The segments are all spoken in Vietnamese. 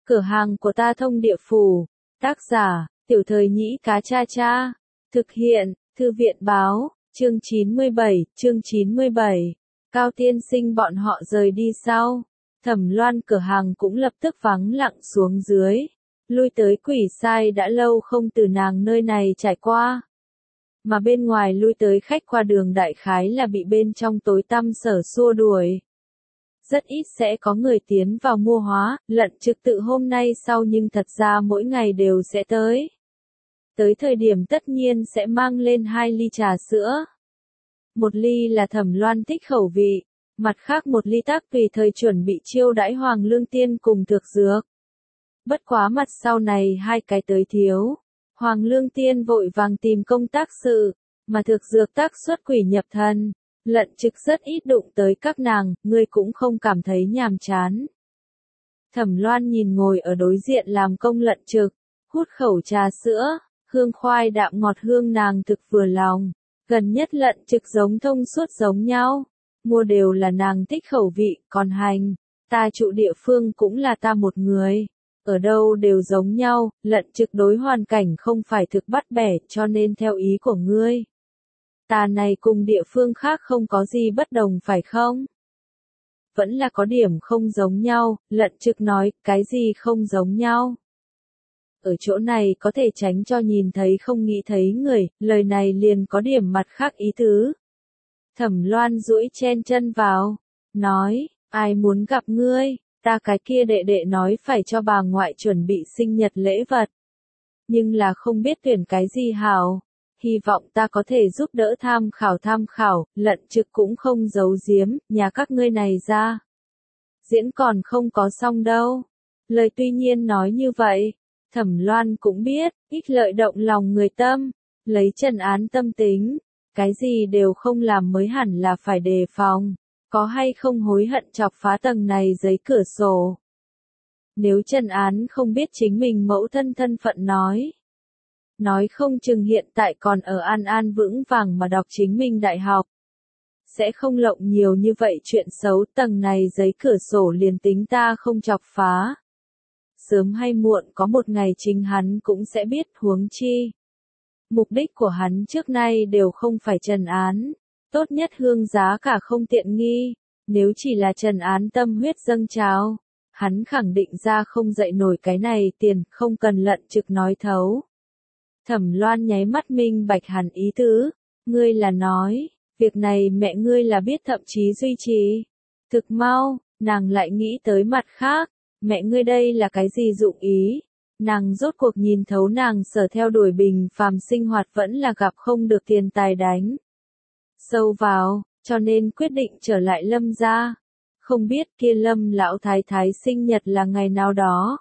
Cửa hàng của ta thông địa phủ. Tác giả, Tiểu Thời Nhĩ Cá Cha Cha. Thực hiện, Thư viện báo, chương 97. Cao tiên sinh bọn họ rời đi sau. Thẩm Loan cửa hàng cũng lập tức vắng lặng xuống dưới. Lui tới quỷ sai đã lâu không từ nàng nơi này trải qua. Mà bên ngoài lui tới khách qua đường đại khái là bị bên trong tối tăm sở xua đuổi. Rất ít sẽ có người tiến vào mua hóa, lận trực tự hôm nay sau nhưng thật ra mỗi ngày đều sẽ tới. Tới thời điểm tất nhiên sẽ mang lên 2 ly trà sữa. Một ly là Thẩm Loan thích khẩu vị, mặt khác một ly tác tùy thời chuẩn bị chiêu đãi Hoàng Lương Tiên cùng thực dược. Bất quá mặt sau này 2 cái tới thiếu. Hoàng Lương Tiên vội vàng tìm công tác sự, mà thực dược tác xuất quỷ nhập thần. Lận trực rất ít đụng tới các nàng, ngươi cũng không cảm thấy nhàm chán. Thẩm Loan nhìn ngồi ở đối diện làm công lận trực, hút khẩu trà sữa, hương khoai đạm ngọt hương nàng thực vừa lòng. Gần nhất lận trực giống thông suốt giống nhau, mua đều là nàng thích khẩu vị, còn hành, ta trụ địa phương cũng là ta một người. Ở đâu đều giống nhau, lận trực đối hoàn cảnh không phải thực bắt bẻ cho nên theo ý của ngươi. Ta này cùng địa phương khác không có gì bất đồng phải không? Vẫn là có điểm không giống nhau, lận trực nói, cái gì không giống nhau? Ở chỗ này có thể tránh cho nhìn thấy không nghĩ thấy người, lời này liền có điểm mặt khác ý tứ. Thẩm Loan duỗi chen chân vào, nói, ai muốn gặp ngươi, ta cái kia đệ đệ nói phải cho bà ngoại chuẩn bị sinh nhật lễ vật. Nhưng là không biết tuyển cái gì hảo. Hy vọng ta có thể giúp đỡ tham khảo, lận trực cũng không giấu giếm, nhà các ngươi này ra. Diễn còn không có xong đâu. Lời tuy nhiên nói như vậy, Thẩm Loan cũng biết, ích lợi động lòng người tâm, lấy trần án tâm tính, cái gì đều không làm mới hẳn là phải đề phòng, có hay không hối hận chọc phá tầng này giấy cửa sổ. Nếu trần án không biết chính mình mẫu thân thân phận nói không chừng hiện tại còn ở an an vững vàng mà đọc chính mình đại học. Sẽ không lộng nhiều như vậy chuyện xấu, tầng này giấy cửa sổ liền tính ta không chọc phá. Sớm hay muộn có một ngày chính hắn cũng sẽ biết, huống chi. Mục đích của hắn trước nay đều không phải trần án, tốt nhất hương giá cả không tiện nghi, nếu chỉ là trần án tâm huyết dâng trào, hắn khẳng định ra không dậy nổi cái này tiền, không cần lận trực nói thấu. Thẩm Loan nháy mắt minh bạch hẳn ý tứ, ngươi là nói, việc này mẹ ngươi là biết thậm chí duy trì. Thực mau, nàng lại nghĩ tới mặt khác, mẹ ngươi đây là cái gì dụng ý, nàng rốt cuộc nhìn thấu nàng sở theo đuổi bình phàm sinh hoạt vẫn là gặp không được tiền tài đánh. Sâu vào, cho nên quyết định trở lại Lâm gia, không biết kia Lâm lão thái thái sinh nhật là ngày nào đó.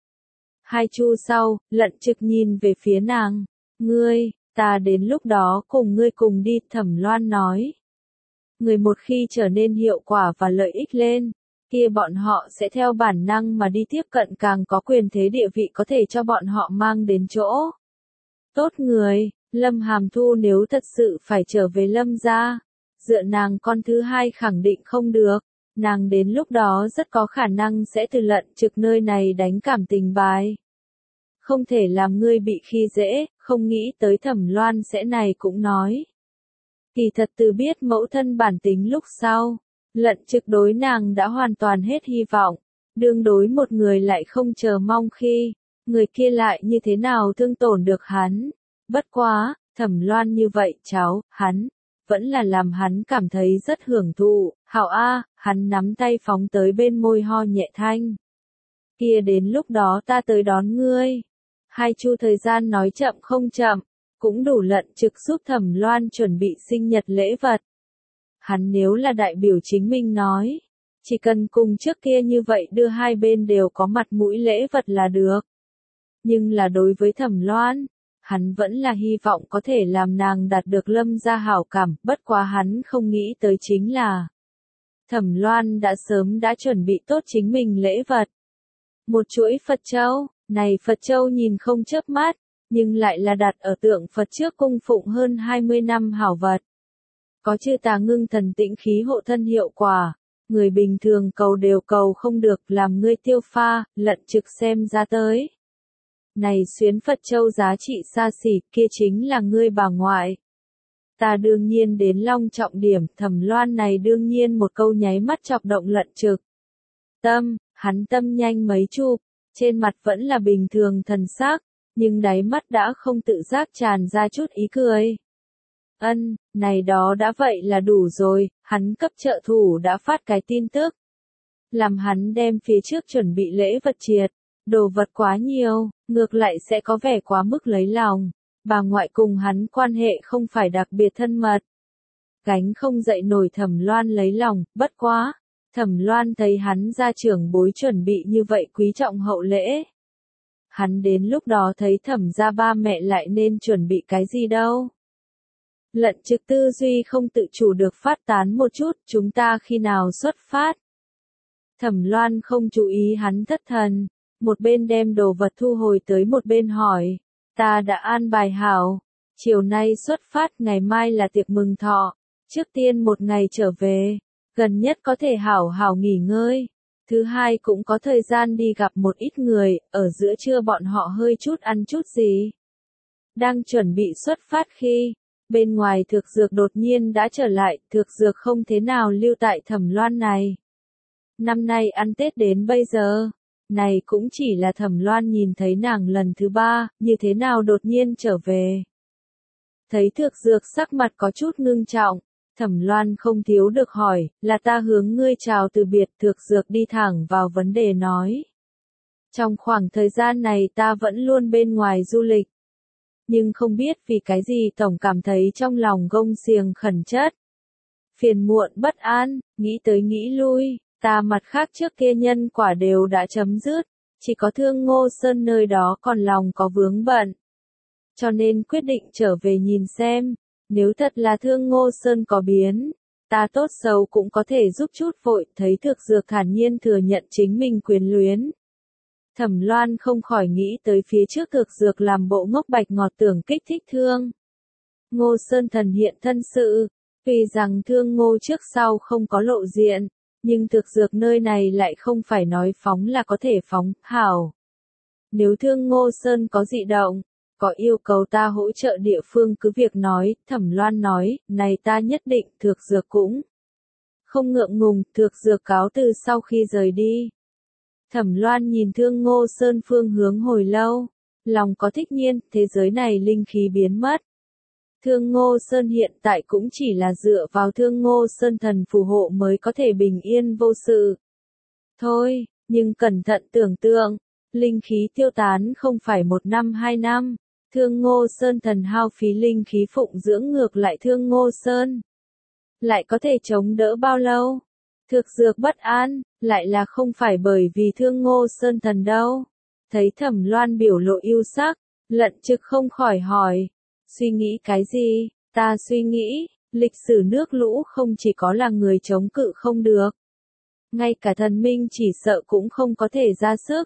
2 chu sau, lận trực nhìn về phía nàng, ngươi, ta đến lúc đó cùng ngươi cùng đi, Thẩm Loan nói. Người một khi trở nên hiệu quả và lợi ích lên, kia bọn họ sẽ theo bản năng mà đi tiếp cận càng có quyền thế địa vị có thể cho bọn họ mang đến chỗ. Tốt người, Lâm Hàm Thu nếu thật sự phải trở về Lâm gia, dựa nàng con thứ 2 khẳng định không được. Nàng đến lúc đó rất có khả năng sẽ từ lận trực nơi này đánh cảm tình bài. Không thể làm ngươi bị khi dễ, không nghĩ tới Thẩm Loan sẽ này cũng nói. Kỳ thật từ biết mẫu thân bản tính lúc sau, lận trực đối nàng đã hoàn toàn hết hy vọng, đương đối một người lại không chờ mong khi, người kia lại như thế nào thương tổn được hắn. Bất quá, Thẩm Loan như vậy hắn, vẫn là làm hắn cảm thấy rất hưởng thụ, hảo a, hắn nắm tay phóng tới bên môi ho nhẹ thanh. Kia đến lúc đó ta tới đón ngươi. 2 chu thời gian nói chậm không chậm, cũng đủ lận trực giúp Thẩm Loan chuẩn bị sinh nhật lễ vật. Hắn nếu là đại biểu chính mình nói, chỉ cần cùng trước kia như vậy đưa hai bên đều có mặt mũi lễ vật là được. Nhưng là đối với Thẩm Loan, hắn vẫn là hy vọng có thể làm nàng đạt được Lâm gia hảo cảm, bất quá hắn không nghĩ tới chính là Thẩm Loan đã sớm đã chuẩn bị tốt chính mình lễ vật. Một chuỗi Phật châu, này Phật châu nhìn không chớp mắt, nhưng lại là đặt ở tượng Phật trước cung phụng hơn 20 năm hảo vật. Có chư tà ngưng thần tĩnh khí hộ thân hiệu quả, Người bình thường cầu đều cầu không được, làm ngươi tiêu pha, Lận Trực xem ra tới. Này xuyến Phật Châu giá trị xa xỉ, kia chính là ngươi bà ngoại. Ta đương nhiên đến long trọng điểm, Thẩm Loan này đương nhiên một câu nháy mắt chọc động Lận Trực. Hắn tâm nhanh mấy chụp, trên mặt vẫn là bình thường thần sắc, nhưng đáy mắt đã không tự giác tràn ra chút ý cười. Này đó đã vậy là đủ rồi, hắn cấp trợ thủ đã phát cái tin tức. Làm hắn đem phía trước chuẩn bị lễ vật triệt, đồ vật quá nhiều, ngược lại sẽ có vẻ quá mức lấy lòng. Bà ngoại cùng hắn quan hệ không phải đặc biệt thân mật. Gánh không dậy nổi Thẩm Loan lấy lòng, bất quá. Thẩm Loan thấy hắn ra trưởng bối chuẩn bị như vậy quý trọng hậu lễ. Hắn đến lúc đó thấy Thẩm gia ba mẹ lại nên chuẩn bị cái gì đâu. Lận Trực tư duy không tự chủ được phát tán một chút, chúng ta khi nào xuất phát. Thẩm Loan không chú ý hắn thất thần, một bên đem đồ vật thu hồi tới một bên hỏi, ta đã an bài hảo, chiều nay xuất phát, ngày mai là tiệc mừng thọ, trước tiên một ngày trở về, gần nhất có thể hảo hảo nghỉ ngơi, thứ hai cũng có thời gian đi gặp một ít người, ở giữa trưa bọn họ hơi chút ăn chút gì. Đang chuẩn bị xuất phát khi, bên ngoài Thực Dược đột nhiên đã trở lại, Thực Dược không thế nào lưu tại Thẩm Loan này. Năm nay ăn Tết đến bây giờ, này cũng chỉ là Thẩm Loan nhìn thấy nàng lần thứ 3, như thế nào đột nhiên trở về. Thấy Thực Dược sắc mặt có chút ngưng trọng, Thẩm Loan không thiếu được hỏi, là ta hướng ngươi chào từ biệt. Thực Dược đi thẳng vào vấn đề nói. Trong khoảng thời gian này ta vẫn luôn bên ngoài du lịch. Nhưng không biết vì cái gì tổng cảm thấy trong lòng gông xiềng khẩn chất. Phiền muộn bất an, nghĩ tới nghĩ lui, ta mặt khác trước kia nhân quả đều đã chấm dứt, chỉ có Thương Ngô Sơn nơi đó còn lòng có vướng bận. Cho nên quyết định trở về nhìn xem, nếu thật là Thương Ngô Sơn có biến, ta tốt xấu cũng có thể giúp chút vội. Thấy Thực Dược thản nhiên thừa nhận chính mình quyến luyến. Thẩm Loan không khỏi nghĩ tới phía trước Thực Dược làm bộ ngốc bạch ngọt tưởng kích thích Thương Ngô Sơn thần hiện thân sự, vì rằng Thương Ngô trước sau không có lộ diện, nhưng Thực Dược nơi này lại không phải nói phóng là có thể phóng, hảo. Nếu Thương Ngô Sơn có dị động, có yêu cầu ta hỗ trợ địa phương cứ việc nói, Thẩm Loan nói, này ta nhất định. Thực Dược cũng không ngượng ngùng. Thực Dược cáo từ sau khi rời đi. Thẩm Loan nhìn Thương Ngô Sơn phương hướng hồi lâu, lòng có thích nhiên, thế giới này linh khí biến mất. Thương Ngô Sơn hiện tại cũng chỉ là dựa vào Thương Ngô Sơn thần phù hộ mới có thể bình yên vô sự. Thôi, nhưng cẩn thận tưởng tượng, linh khí tiêu tán không phải 1 năm 2 năm, Thương Ngô Sơn thần hao phí linh khí phụng dưỡng ngược lại Thương Ngô Sơn. Lại có thể chống đỡ bao lâu? Thực Dược bất an, lại là không phải bởi vì Thương Ngô Sơn thần đâu. Thấy Thẩm Loan biểu lộ yêu sắc, Lận Trực không khỏi hỏi, suy nghĩ cái gì? Ta suy nghĩ, lịch sử nước lũ không chỉ có là người chống cự không được. Ngay cả thần minh chỉ sợ cũng không có thể ra sức.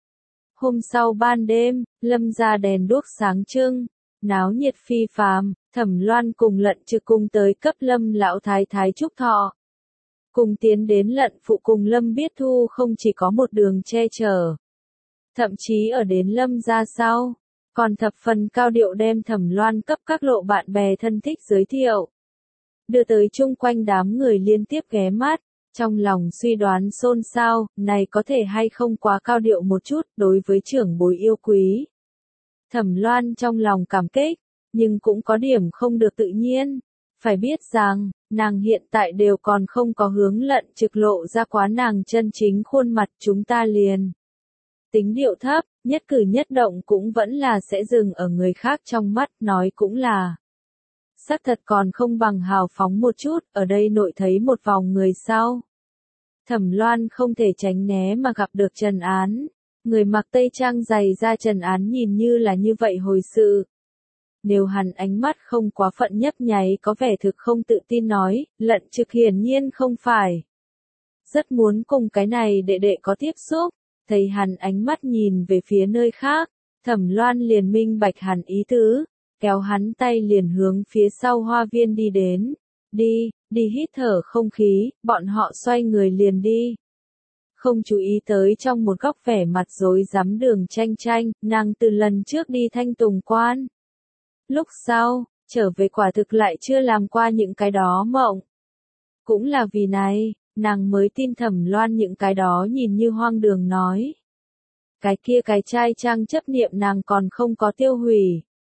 Hôm sau ban đêm, Lâm gia đèn đuốc sáng trưng, náo nhiệt phi phàm, Thẩm Loan cùng Lận Trực cùng tới cấp Lâm lão thái thái chúc thọ. Cùng tiến đến Lận phụ cùng Lâm Biết Thu không chỉ có một đường che chở. Thậm chí ở đến Lâm gia sau, còn thập phần cao điệu đem Thẩm Loan cấp các lộ bạn bè thân thích giới thiệu. Đưa tới chung quanh đám người liên tiếp ghé mắt, trong lòng suy đoán xôn xao, này có thể hay không quá cao điệu một chút đối với trưởng bối yêu quý. Thẩm Loan trong lòng cảm kích, nhưng cũng có điểm không được tự nhiên. Phải biết rằng, nàng hiện tại đều còn không có hướng Lận Trực lộ ra quá nàng chân chính khuôn mặt, chúng ta liền. Tính điệu thấp, nhất cử nhất động cũng vẫn là sẽ dừng ở người khác trong mắt, nói cũng là. Xác thật còn không bằng hào phóng một chút, ở đây nội thấy một vòng người sau. Thẩm Loan không thể tránh né mà gặp được Trần Án. Người mặc tây trang dày ra Trần Án nhìn như là như vậy hồi sự. Nếu hắn ánh mắt không quá phận nhấp nháy có vẻ thực không tự tin nói, Lận Trực hiển nhiên không phải. Rất muốn cùng cái này đệ đệ có tiếp xúc, thấy hắn ánh mắt nhìn về phía nơi khác, Thẩm Loan liền minh bạch hắn ý tứ, kéo hắn tay liền hướng phía sau hoa viên đi đến, đi hít thở không khí, bọn họ xoay người liền đi. Không chú ý tới trong một góc vẻ mặt rối rắm Đường Tranh Tranh, nàng từ lần trước đi Thanh Tùng Quan. Lúc sau, trở về quả thực lại chưa làm qua những cái đó mộng. Cũng là vì này, nàng mới tin Thẩm Loan những cái đó nhìn như hoang đường nói. Cái kia cái trai trang chấp niệm nàng còn không có tiêu hủy.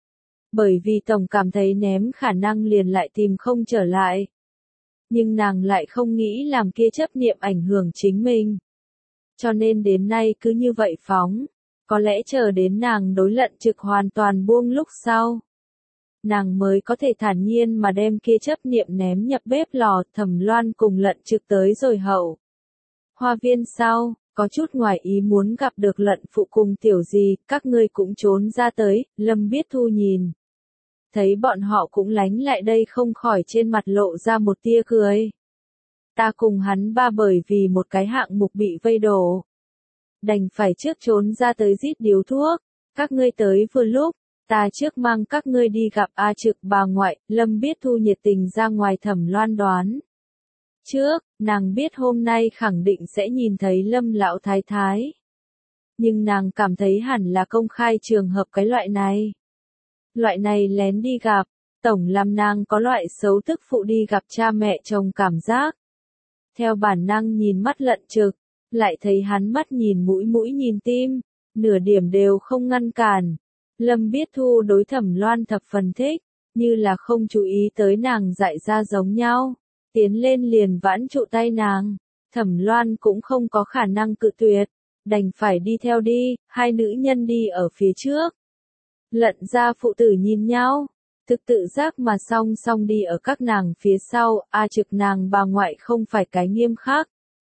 Bởi vì tổng cảm thấy ném khả năng liền lại tìm không trở lại. Nhưng nàng lại không nghĩ làm kia chấp niệm ảnh hưởng chính mình. Cho nên đến nay cứ như vậy phóng. Có lẽ chờ đến nàng đối Lận Trực hoàn toàn buông lúc sau. Nàng mới có thể thản nhiên mà đem kia chấp niệm ném nhập bếp lò. Thẩm Loan cùng Lận Trực tới rồi hậu. Hoa viên sau, có chút ngoài ý muốn gặp được Lận phụ cùng tiểu gì, các ngươi cũng trốn ra tới, Lâm Biết Thu nhìn. Thấy bọn họ cũng lánh lại đây không khỏi trên mặt lộ ra một tia cười. Ta cùng hắn ba bởi vì một cái hạng mục bị vây đổ. Đành phải trước trốn ra tới rít điếu thuốc, các ngươi tới vừa lúc, ta trước mang các ngươi đi gặp A Trực bà ngoại, Lâm Biết Thu nhiệt tình ra ngoài. Thẩm Loan đoán. Trước, nàng biết hôm nay khẳng định sẽ nhìn thấy Lâm lão thái thái. Nhưng nàng cảm thấy hẳn là công khai trường hợp cái loại này. Loại này lén đi gặp, tổng làm nàng có loại xấu tức phụ đi gặp cha mẹ chồng cảm giác. Theo bản năng nhìn mắt Lận Trực, lại thấy hắn mắt nhìn mũi nhìn tim, nửa điểm đều không ngăn cản. Lâm Biết Thu đối Thẩm Loan thập phần thích, như là không chú ý tới nàng dại ra giống nhau. Tiến lên liền vãn trụ tay nàng, Thẩm Loan cũng không có khả năng cự tuyệt, đành phải đi theo đi, hai nữ nhân đi ở phía trước. Lận gia phụ tử nhìn nhau, thực tự giác mà song song đi ở các nàng phía sau. A Trực nàng bà ngoại không phải cái nghiêm khắc.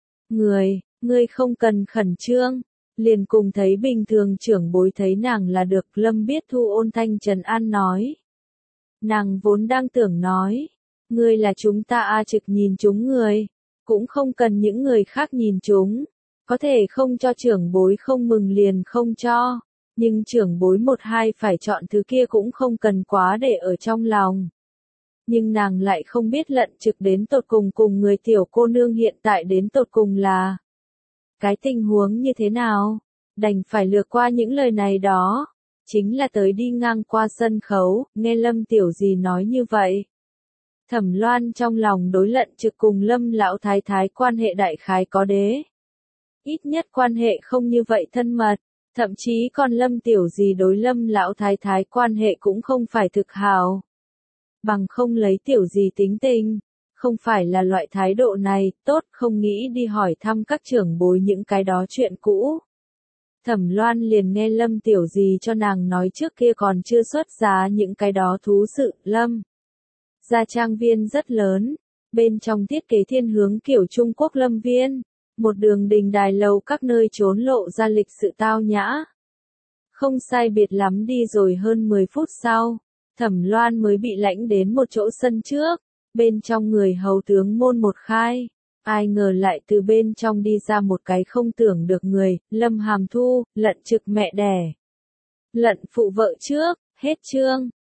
Ngươi không cần khẩn trương, liền cùng thấy bình thường trưởng bối thấy nàng là được. Lâm Biết Thu ôn thanh trấn an nói. Nàng vốn đang tưởng nói, ngươi là chúng ta. A Trực nhìn chúng người, cũng không cần những người khác nhìn chúng, có thể không cho trưởng bối không mừng liền không cho. Nhưng trưởng bối một hai phải chọn thứ kia cũng không cần quá để ở trong lòng. Nhưng nàng lại không biết Lận Trực đến tột cùng cùng người tiểu cô nương hiện tại đến tột cùng là cái tình huống như thế nào, đành phải lược qua những lời này đó. Chính là tới đi ngang qua sân khấu, nghe Lâm tiểu gì nói như vậy. Thẩm Loan trong lòng đối Lận Trực cùng Lâm lão thái thái quan hệ đại khái có đế. Ít nhất quan hệ không như vậy thân mật. Thậm chí còn Lâm tiểu gì đối Lâm lão thái thái quan hệ cũng không phải thực hào. Bằng không lấy tiểu gì tính tình, không phải là loại thái độ này, tốt không nghĩ đi hỏi thăm các trưởng bối những cái đó chuyện cũ. Thẩm Loan liền nghe Lâm tiểu gì cho nàng nói trước kia còn chưa xuất giá những cái đó thú sự. Lâm gia trang viên rất lớn, bên trong thiết kế thiên hướng kiểu Trung Quốc lâm viên. Một đường đình đài lầu các nơi trốn lộ ra lịch sự tao nhã. Không sai biệt lắm đi rồi hơn 10 phút sau, Thẩm Loan mới bị lãnh đến một chỗ sân trước, bên trong người hầu tướng môn một khai. Ai ngờ lại từ bên trong đi ra một cái không tưởng được người, Lâm Hàm Thu, Lận Trực mẹ đẻ. Lận phụ vợ trước, hết chương.